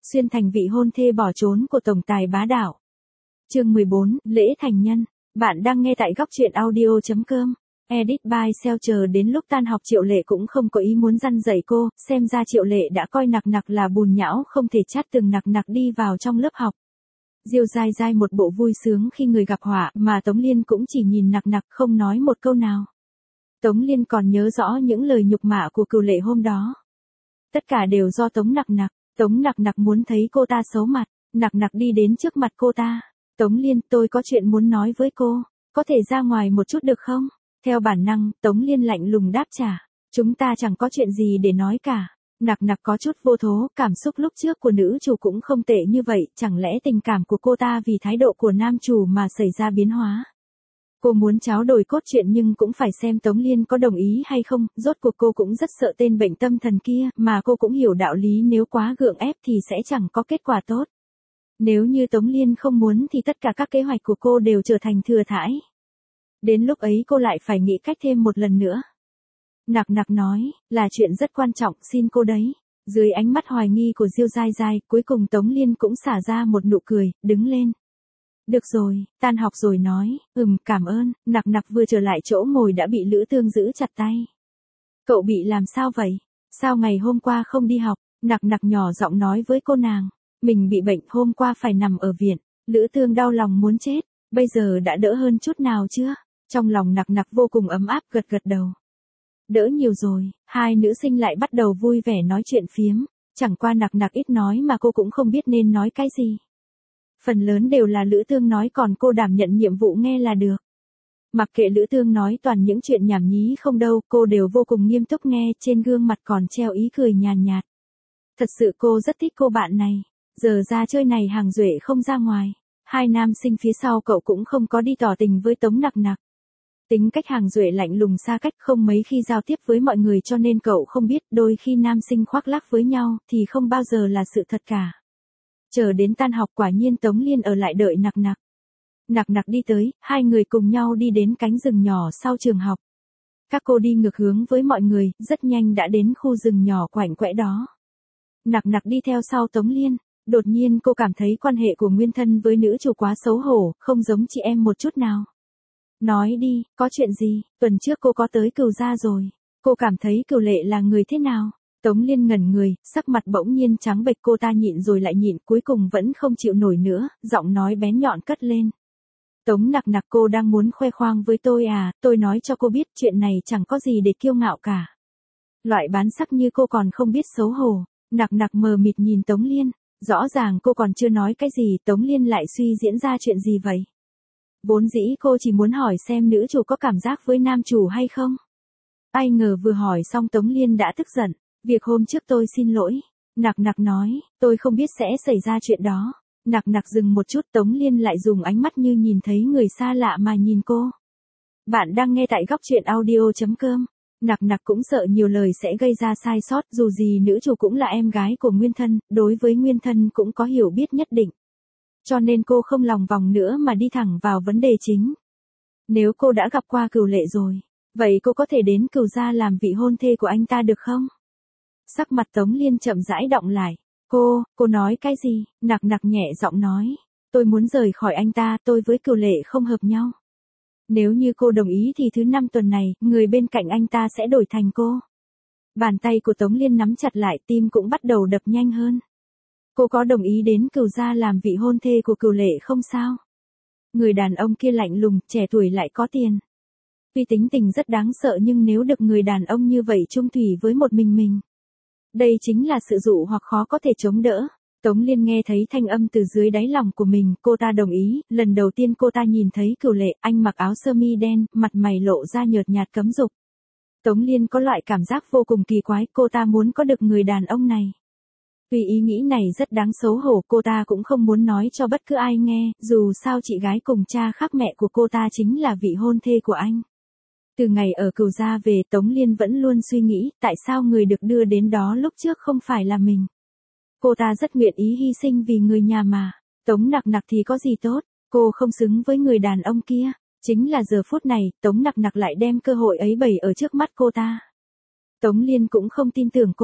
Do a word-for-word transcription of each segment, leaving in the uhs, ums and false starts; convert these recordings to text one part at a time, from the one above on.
xuyên thành vị hôn thê bỏ trốn của tổng tài bá đạo. Chương mười bốn, lễ thành nhân. Bạn đang nghe tại góc truyện audio chấm com. Edit by Seo. Chờ đến lúc tan học Triệu Lệ cũng không có ý muốn răn dạy cô, xem ra Triệu Lệ đã coi Nặc Nặc là bùn nhão không thể chát từng Nặc Nặc đi vào trong lớp học. Diêu Dai Dai một bộ vui sướng khi người gặp họa, mà Tống Liên cũng chỉ nhìn Nặc Nặc không nói một câu nào. Tống Liên còn nhớ rõ những lời nhục mạ của Cửu Lệ hôm đó. Tất cả đều do Tống Nặc Nặc. Tống Nặc Nặc muốn thấy cô ta xấu mặt. Nặc Nặc đi đến trước mặt cô ta. Tống Liên, tôi có chuyện muốn nói với cô. Có thể ra ngoài một chút được không? Theo bản năng, Tống Liên lạnh lùng đáp trả. Chúng ta chẳng có chuyện gì để nói cả. Nặc Nặc có chút vô thố, cảm xúc lúc trước của nữ chủ cũng không tệ như vậy, chẳng lẽ tình cảm của cô ta vì thái độ của nam chủ mà xảy ra biến hóa. Cô muốn tráo đổi cốt truyện nhưng cũng phải xem Tống Liên có đồng ý hay không, rốt cuộc cô cũng rất sợ tên bệnh tâm thần kia, mà cô cũng hiểu đạo lý nếu quá gượng ép thì sẽ chẳng có kết quả tốt. Nếu như Tống Liên không muốn thì tất cả các kế hoạch của cô đều trở thành thừa thãi. Đến lúc ấy cô lại phải nghĩ cách thêm một lần nữa. Nặc Nặc nói, là chuyện rất quan trọng, xin cô đấy. Dưới ánh mắt hoài nghi của Diêu Dai Dai, cuối cùng Tống Liên cũng xả ra một nụ cười, đứng lên. Được rồi, tan học rồi nói, ừm, cảm ơn. Nặc Nặc vừa trở lại chỗ ngồi đã bị Lữ Tương giữ chặt tay. Cậu bị làm sao vậy? Sao ngày hôm qua không đi học? Nặc Nặc nhỏ giọng nói với cô nàng. Mình bị bệnh, hôm qua phải nằm ở viện. Lữ Tương đau lòng muốn chết. Bây giờ đã đỡ hơn chút nào chưa? Trong lòng Nặc Nặc vô cùng ấm áp, gật gật đầu. Đỡ nhiều rồi. Hai nữ sinh lại bắt đầu vui vẻ nói chuyện phiếm. Chẳng qua Nặc Nặc ít nói mà cô cũng không biết nên nói cái gì. Phần lớn đều là Lữ Tương nói, còn cô đảm nhận nhiệm vụ nghe là được. Mặc kệ Lữ Tương nói toàn những chuyện nhảm nhí không đâu, cô đều vô cùng nghiêm túc nghe, trên gương mặt còn treo ý cười nhàn nhạt. Thật sự cô rất thích cô bạn này. Giờ ra chơi này Hàng Duệ không ra ngoài. Hai nam sinh phía sau cậu cũng không có đi tỏ tình với Tống Nặc Nặc. Tính cách Hàng Duệ lạnh lùng xa cách, không mấy khi giao tiếp với mọi người, cho nên cậu không biết đôi khi nam sinh khoác lác với nhau thì không bao giờ là sự thật cả. Chờ đến tan học quả nhiên Tống Liên ở lại đợi Nặc Nặc. Nặc Nặc đi tới, hai người cùng nhau đi đến cánh rừng nhỏ sau trường học. Các cô đi ngược hướng với mọi người, rất nhanh đã đến khu rừng nhỏ quạnh quẽ đó. Nặc Nặc đi theo sau Tống Liên. Đột nhiên cô cảm thấy quan hệ của nguyên thân với nữ chủ quá xấu hổ, không giống chị em một chút nào. Nói đi, có chuyện gì? Tuần trước cô có tới Cửu gia rồi. Cô cảm thấy Cửu Lệ là người thế nào? Tống Liên ngẩn người, sắc mặt bỗng nhiên trắng bệch, cô ta nhịn rồi lại nhịn, cuối cùng vẫn không chịu nổi nữa, giọng nói bén nhọn cất lên. Tống Nặc Nặc, cô đang muốn khoe khoang với tôi à? Tôi nói cho cô biết chuyện này chẳng có gì để kiêu ngạo cả. Loại bán sắc như cô còn không biết xấu hổ. Nặc Nặc mờ mịt nhìn Tống Liên. Rõ ràng cô còn chưa nói cái gì, Tống Liên lại suy diễn ra chuyện gì vậy? Vốn dĩ cô chỉ muốn hỏi xem nữ chủ có cảm giác với nam chủ hay không. Ai ngờ vừa hỏi xong Tống Liên đã tức giận. Việc hôm trước tôi xin lỗi. Nặc Nặc nói, tôi không biết sẽ xảy ra chuyện đó. Nặc Nặc dừng một chút, Tống Liên lại dùng ánh mắt như nhìn thấy người xa lạ mà nhìn cô. Bạn đang nghe tại góc truyện audio chấm com. Nặc Nặc cũng sợ nhiều lời sẽ gây ra sai sót, dù gì nữ chủ cũng là em gái của nguyên thân, đối với nguyên thân cũng có hiểu biết nhất định. Cho nên cô không lòng vòng nữa mà đi thẳng vào vấn đề chính. Nếu cô đã gặp qua Cửu Lệ rồi, vậy cô có thể đến Cửu gia làm vị hôn thê của anh ta được không? Sắc mặt Tống Liên chậm rãi đọng lại. Cô, cô nói cái gì? Nặc Nặc nhẹ giọng nói. Tôi muốn rời khỏi anh ta, tôi với Cửu Lệ không hợp nhau. Nếu như cô đồng ý thì thứ năm tuần này, người bên cạnh anh ta sẽ đổi thành cô. Bàn tay của Tống Liên nắm chặt lại, tim cũng bắt đầu đập nhanh hơn. Cô có đồng ý đến Cửu gia làm vị hôn thê của Cửu Lệ không sao? Người đàn ông kia lạnh lùng, trẻ tuổi lại có tiền. Tuy tính tình rất đáng sợ nhưng nếu được người đàn ông như vậy chung thủy với một mình mình, đây chính là sự dụ hoặc khó có thể chống đỡ. Tống Liên nghe thấy thanh âm từ dưới đáy lòng của mình, cô ta đồng ý. Lần đầu tiên cô ta nhìn thấy Cửu Lệ, anh mặc áo sơ mi đen, mặt mày lộ ra nhợt nhạt cấm dục. Tống Liên có loại cảm giác vô cùng kỳ quái, cô ta muốn có được người đàn ông này. Vì ý nghĩ này rất đáng xấu hổ, cô ta cũng không muốn nói cho bất cứ ai nghe, dù sao chị gái cùng cha khác mẹ của cô ta chính là vị hôn thê của anh. Từ ngày ở Cửu gia về, Tống Liên vẫn luôn suy nghĩ, tại sao người được đưa đến đó lúc trước không phải là mình. Cô ta rất nguyện ý hy sinh vì người nhà mà. Tống Nặc Nặc thì có gì tốt, cô không xứng với người đàn ông kia. Chính là giờ phút này, Tống Nặc Nặc lại đem cơ hội ấy bày ở trước mắt cô ta. Tống Liên cũng không tin tưởng cô.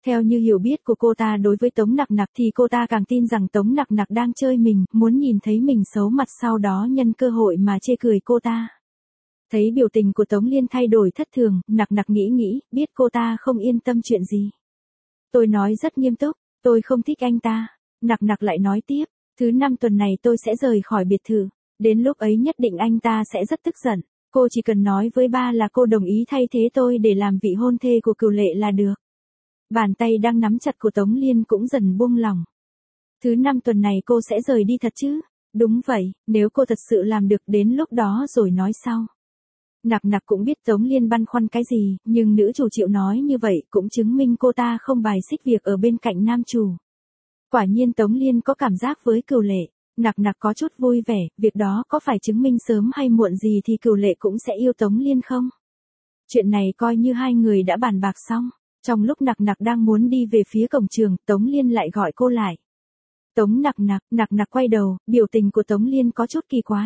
Theo như hiểu biết của cô ta đối với Tống Nặc Nặc thì cô ta càng tin rằng Tống Nặc Nặc đang chơi mình, muốn nhìn thấy mình xấu mặt sau đó nhân cơ hội mà chê cười cô ta. Thấy biểu tình của Tống Liên thay đổi thất thường, Nặc Nặc nghĩ nghĩ, biết cô ta không yên tâm chuyện gì. Tôi nói rất nghiêm túc, tôi không thích anh ta. Nặc Nặc lại nói tiếp, thứ năm tuần này tôi sẽ rời khỏi biệt thự. Đến lúc ấy nhất định anh ta sẽ rất tức giận. Cô chỉ cần nói với ba là cô đồng ý thay thế tôi để làm vị hôn thê của Cửu Lệ là được. Bàn tay đang nắm chặt của Tống Liên cũng dần buông lỏng. Thứ năm tuần này cô sẽ rời đi thật chứ? Đúng vậy, nếu cô thật sự làm được đến lúc đó rồi nói sau. Nặc Nặc cũng biết Tống Liên băn khoăn cái gì, nhưng nữ chủ chịu nói như vậy cũng chứng minh cô ta không bài xích việc ở bên cạnh nam chủ. Quả nhiên Tống Liên có cảm giác với Cửu Lệ. Nặc Nặc có chút vui vẻ, việc đó có phải chứng minh sớm hay muộn gì thì Cửu Lệ cũng sẽ yêu Tống Liên không? Chuyện này coi như hai người đã bàn bạc xong. Trong lúc Nặc Nặc đang muốn đi về phía cổng trường, Tống Liên lại gọi cô lại. Tống Nặc Nặc, Nặc Nặc quay đầu, biểu tình của Tống Liên có chút kỳ quái.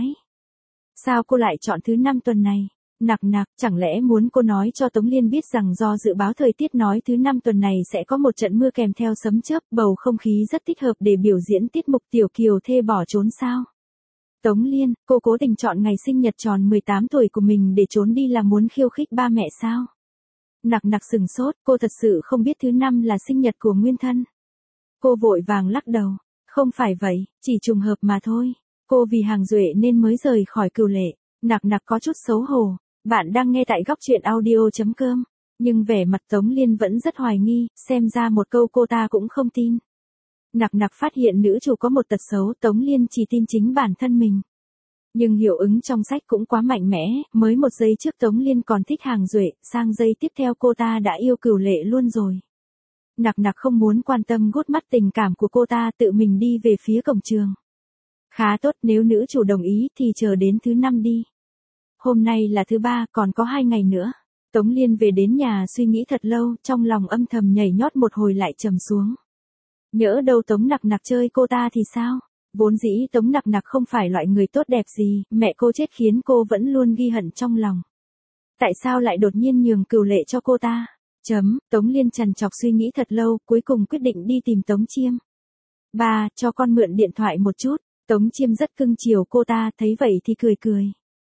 Sao cô lại chọn thứ năm tuần này? Nặc Nặc, chẳng lẽ muốn cô nói cho Tống Liên biết rằng do dự báo thời tiết nói thứ năm tuần này sẽ có một trận mưa kèm theo sấm chớp, bầu không khí rất thích hợp để biểu diễn tiết mục tiểu kiều thê bỏ trốn sao? Tống Liên, cô cố tình chọn ngày sinh nhật tròn mười tám tuổi của mình để trốn đi là muốn khiêu khích ba mẹ sao? Nặc Nặc sừng sốt, cô thật sự không biết thứ năm là sinh nhật của nguyên thân. Cô vội vàng lắc đầu, không phải vậy, chỉ trùng hợp mà thôi. Cô vì Hàng Duệ nên mới rời khỏi Cửu Lệ. Nặc Nặc có chút xấu hổ. Bạn đang nghe tại góc truyện audio chấm com. Nhưng vẻ mặt Tống Liên vẫn rất hoài nghi, xem ra một câu cô ta cũng không tin. Nặc Nặc phát hiện nữ chủ có một tật xấu, Tống Liên chỉ tin chính bản thân mình. Nhưng hiệu ứng trong sách cũng quá mạnh mẽ, mới một giây trước Tống Liên còn thích Hàng Duệ, sang giây tiếp theo cô ta đã yêu Cửu Lệ luôn rồi. Nặc Nặc không muốn quan tâm gút mắt tình cảm của cô ta, tự mình đi về phía cổng trường. Khá tốt, nếu nữ chủ đồng ý thì chờ đến thứ năm đi. Hôm nay là thứ ba, còn có hai ngày nữa. Tống Liên về đến nhà suy nghĩ thật lâu, trong lòng âm thầm nhảy nhót một hồi lại trầm xuống. Nhỡ đâu Tống Nặc Nặc chơi cô ta thì sao? Vốn dĩ Tống Nặc Nặc không phải loại người tốt đẹp gì, mẹ cô chết khiến cô vẫn luôn ghi hận trong lòng. Tại sao lại đột nhiên nhường Cửu Lệ cho cô ta? Chấm, Tống Liên trằn trọc suy nghĩ thật lâu, cuối cùng quyết định đi tìm Tống Chiêm. Ba, cho con mượn điện thoại một chút. Tống Chiêm rất cưng chiều cô ta, thấy vậy thì cười cười.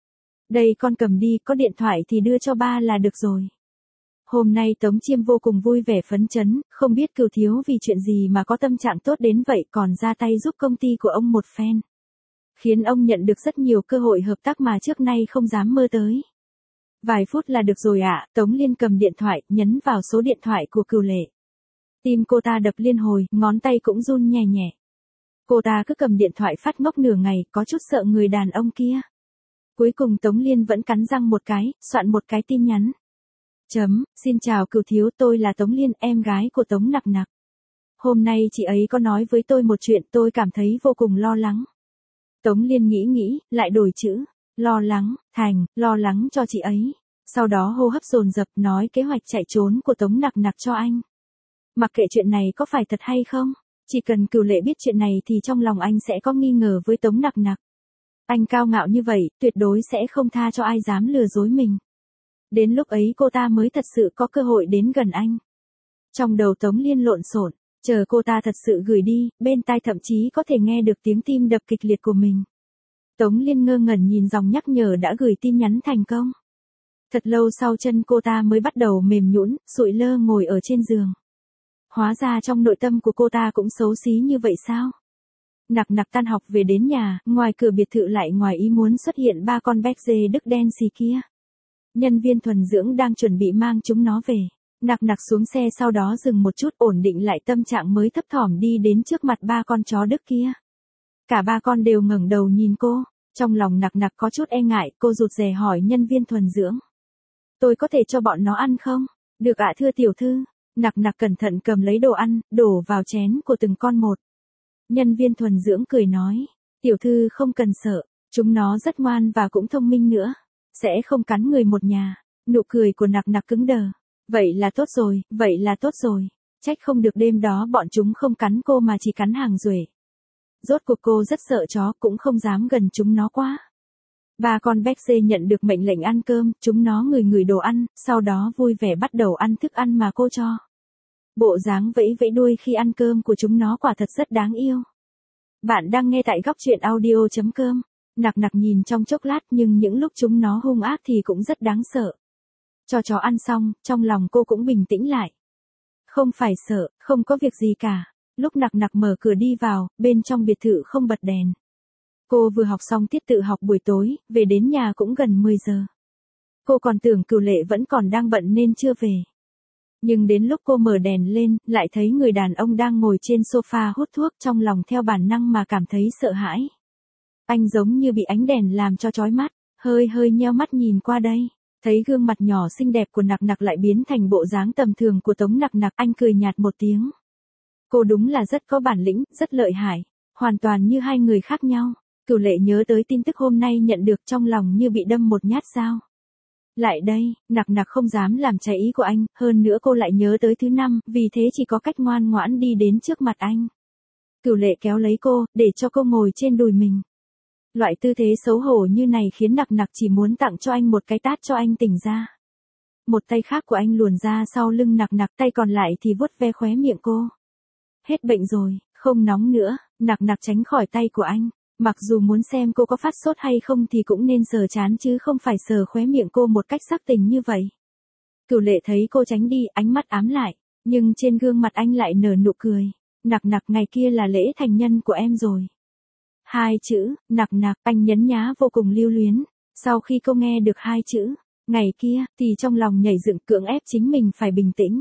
Đây con cầm đi, có điện thoại thì đưa cho ba là được rồi. Hôm nay Tống Chiêm vô cùng vui vẻ phấn chấn, không biết Cửu thiếu vì chuyện gì mà có tâm trạng tốt đến vậy còn ra tay giúp công ty của ông một phen. Khiến ông nhận được rất nhiều cơ hội hợp tác mà trước nay không dám mơ tới. Vài phút là được rồi ạ, Tống Liên cầm điện thoại, nhấn vào số điện thoại của Cửu Lệ. Tim cô ta đập liên hồi, ngón tay cũng run nhẹ nhẹ. Cô ta cứ cầm điện thoại phát ngốc nửa ngày, có chút sợ người đàn ông kia. Cuối cùng Tống Liên vẫn cắn răng một cái, soạn một cái tin nhắn. Chấm, xin chào Cửu thiếu, tôi là Tống Liên, em gái của Tống Nặc Nặc. Hôm nay chị ấy có nói với tôi một chuyện, tôi cảm thấy vô cùng lo lắng. Tống Liên nghĩ nghĩ, lại đổi chữ. Lo lắng, thành, lo lắng cho chị ấy. Sau đó hô hấp dồn dập nói kế hoạch chạy trốn của Tống Nặc Nặc cho anh. Mặc kệ chuyện này có phải thật hay không, chỉ cần Cửu Lệ biết chuyện này thì trong lòng anh sẽ có nghi ngờ với Tống Nặc Nặc. Anh cao ngạo như vậy, tuyệt đối sẽ không tha cho ai dám lừa dối mình. Đến lúc ấy cô ta mới thật sự có cơ hội đến gần anh. Trong đầu Tống Liên lộn xộn, chờ cô ta thật sự gửi đi, bên tai thậm chí có thể nghe được tiếng tim đập kịch liệt của mình. Tống Liên ngơ ngẩn nhìn dòng nhắc nhở đã gửi tin nhắn thành công. Thật lâu sau chân cô ta mới bắt đầu mềm nhũn, sụi lơ ngồi ở trên giường. Hóa ra trong nội tâm của cô ta cũng xấu xí như vậy sao? Nặc Nặc tan học về đến nhà, ngoài cửa biệt thự lại ngoài ý muốn xuất hiện ba con béc dê đức đen xì kia. Nhân viên thuần dưỡng đang chuẩn bị mang chúng nó về. Nặc Nặc xuống xe sau đó dừng một chút ổn định lại tâm trạng mới thấp thỏm đi đến trước mặt ba con chó đức kia. Cả ba con đều ngẩng đầu nhìn cô, trong lòng Nặc Nặc có chút e ngại, cô rụt rè hỏi nhân viên thuần dưỡng. Tôi có thể cho bọn nó ăn không? Được ạ thưa tiểu thư. Nặc Nặc cẩn thận cầm lấy đồ ăn, đổ vào chén của từng con một. Nhân viên thuần dưỡng cười nói, tiểu thư không cần sợ, chúng nó rất ngoan và cũng thông minh nữa, sẽ không cắn người một nhà. Nụ cười của Nặc Nặc cứng đờ. Vậy là tốt rồi, vậy là tốt rồi. Trách không được đêm đó bọn chúng không cắn cô mà chỉ cắn Hàng Duệ. Rốt cuộc cô rất sợ chó, cũng không dám gần chúng nó quá. Ba con béc dê nhận được mệnh lệnh ăn cơm, chúng nó ngửi ngửi đồ ăn, sau đó vui vẻ bắt đầu ăn thức ăn mà cô cho. Bộ dáng vẫy vẫy đuôi khi ăn cơm của chúng nó quả thật rất đáng yêu. Bạn đang nghe tại góc truyện audio.com. Nặc nặc nhìn trong chốc lát nhưng những lúc chúng nó hung ác thì cũng rất đáng sợ. Cho chó ăn xong, trong lòng cô cũng bình tĩnh lại. Không phải sợ, không có việc gì cả. Lúc nặc nặc mở cửa đi vào, bên trong biệt thự không bật đèn. Cô vừa học xong tiết tự học buổi tối, về đến nhà cũng gần mười giờ. Cô còn tưởng Cửu Lệ vẫn còn đang bận nên chưa về. Nhưng đến lúc cô mở đèn lên, lại thấy người đàn ông đang ngồi trên sofa hút thuốc, trong lòng theo bản năng mà cảm thấy sợ hãi. Anh giống như bị ánh đèn làm cho chói mắt, hơi hơi nheo mắt nhìn qua đây. Thấy gương mặt nhỏ xinh đẹp của nặc nặc lại biến thành bộ dáng tầm thường của Tống Nặc Nặc, anh cười nhạt một tiếng. Cô đúng là rất có bản lĩnh, rất lợi hại, hoàn toàn như hai người khác nhau. Cửu Lệ nhớ tới tin tức hôm nay nhận được, trong lòng như bị đâm một nhát dao. Lại đây, nặc nặc không dám làm trái ý của anh, hơn nữa cô lại nhớ tới thứ năm, vì thế chỉ có cách ngoan ngoãn đi đến trước mặt anh. Cửu Lệ kéo lấy cô, để cho cô ngồi trên đùi mình. Loại tư thế xấu hổ như này khiến nặc nặc chỉ muốn tặng cho anh một cái tát cho anh tỉnh ra. Một tay khác của anh luồn ra sau lưng nặc nặc, tay còn lại thì vuốt ve khóe miệng cô. Hết bệnh rồi, không nóng nữa, nặc nặc tránh khỏi tay của anh. Mặc dù muốn xem cô có phát sốt hay không thì cũng nên sờ trán chứ không phải sờ khóe miệng cô một cách sắc tình như vậy. Cửu Lệ thấy cô tránh đi, ánh mắt ám lại, nhưng trên gương mặt anh lại nở nụ cười. Nặc nặc, ngày kia là lễ thành nhân của em rồi. Hai chữ, nặc nặc, anh nhấn nhá vô cùng lưu luyến. Sau khi cô nghe được hai chữ, ngày kia, thì trong lòng nhảy dựng, cưỡng ép chính mình phải bình tĩnh.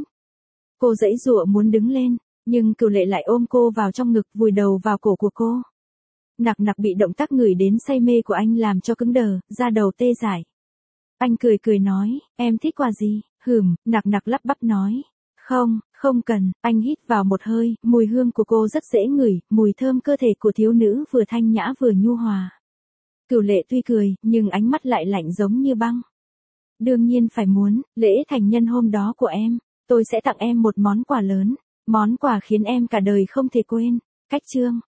Cô giãy giụa muốn đứng lên, nhưng Cửu Lệ lại ôm cô vào trong ngực, vùi đầu vào cổ của cô. Nặc nặc bị động tác ngửi đến say mê của anh làm cho cứng đờ, da đầu tê dại. Anh cười cười nói, em thích quà gì? Hừm, nặc nặc lắp bắp nói. Không, không cần, anh hít vào một hơi, mùi hương của cô rất dễ ngửi, mùi thơm cơ thể của thiếu nữ vừa thanh nhã vừa nhu hòa. Cửu Lệ tuy cười, nhưng ánh mắt lại lạnh giống như băng. Đương nhiên phải muốn, lễ thành nhân hôm đó của em, tôi sẽ tặng em một món quà lớn, món quà khiến em cả đời không thể quên. Cách chương.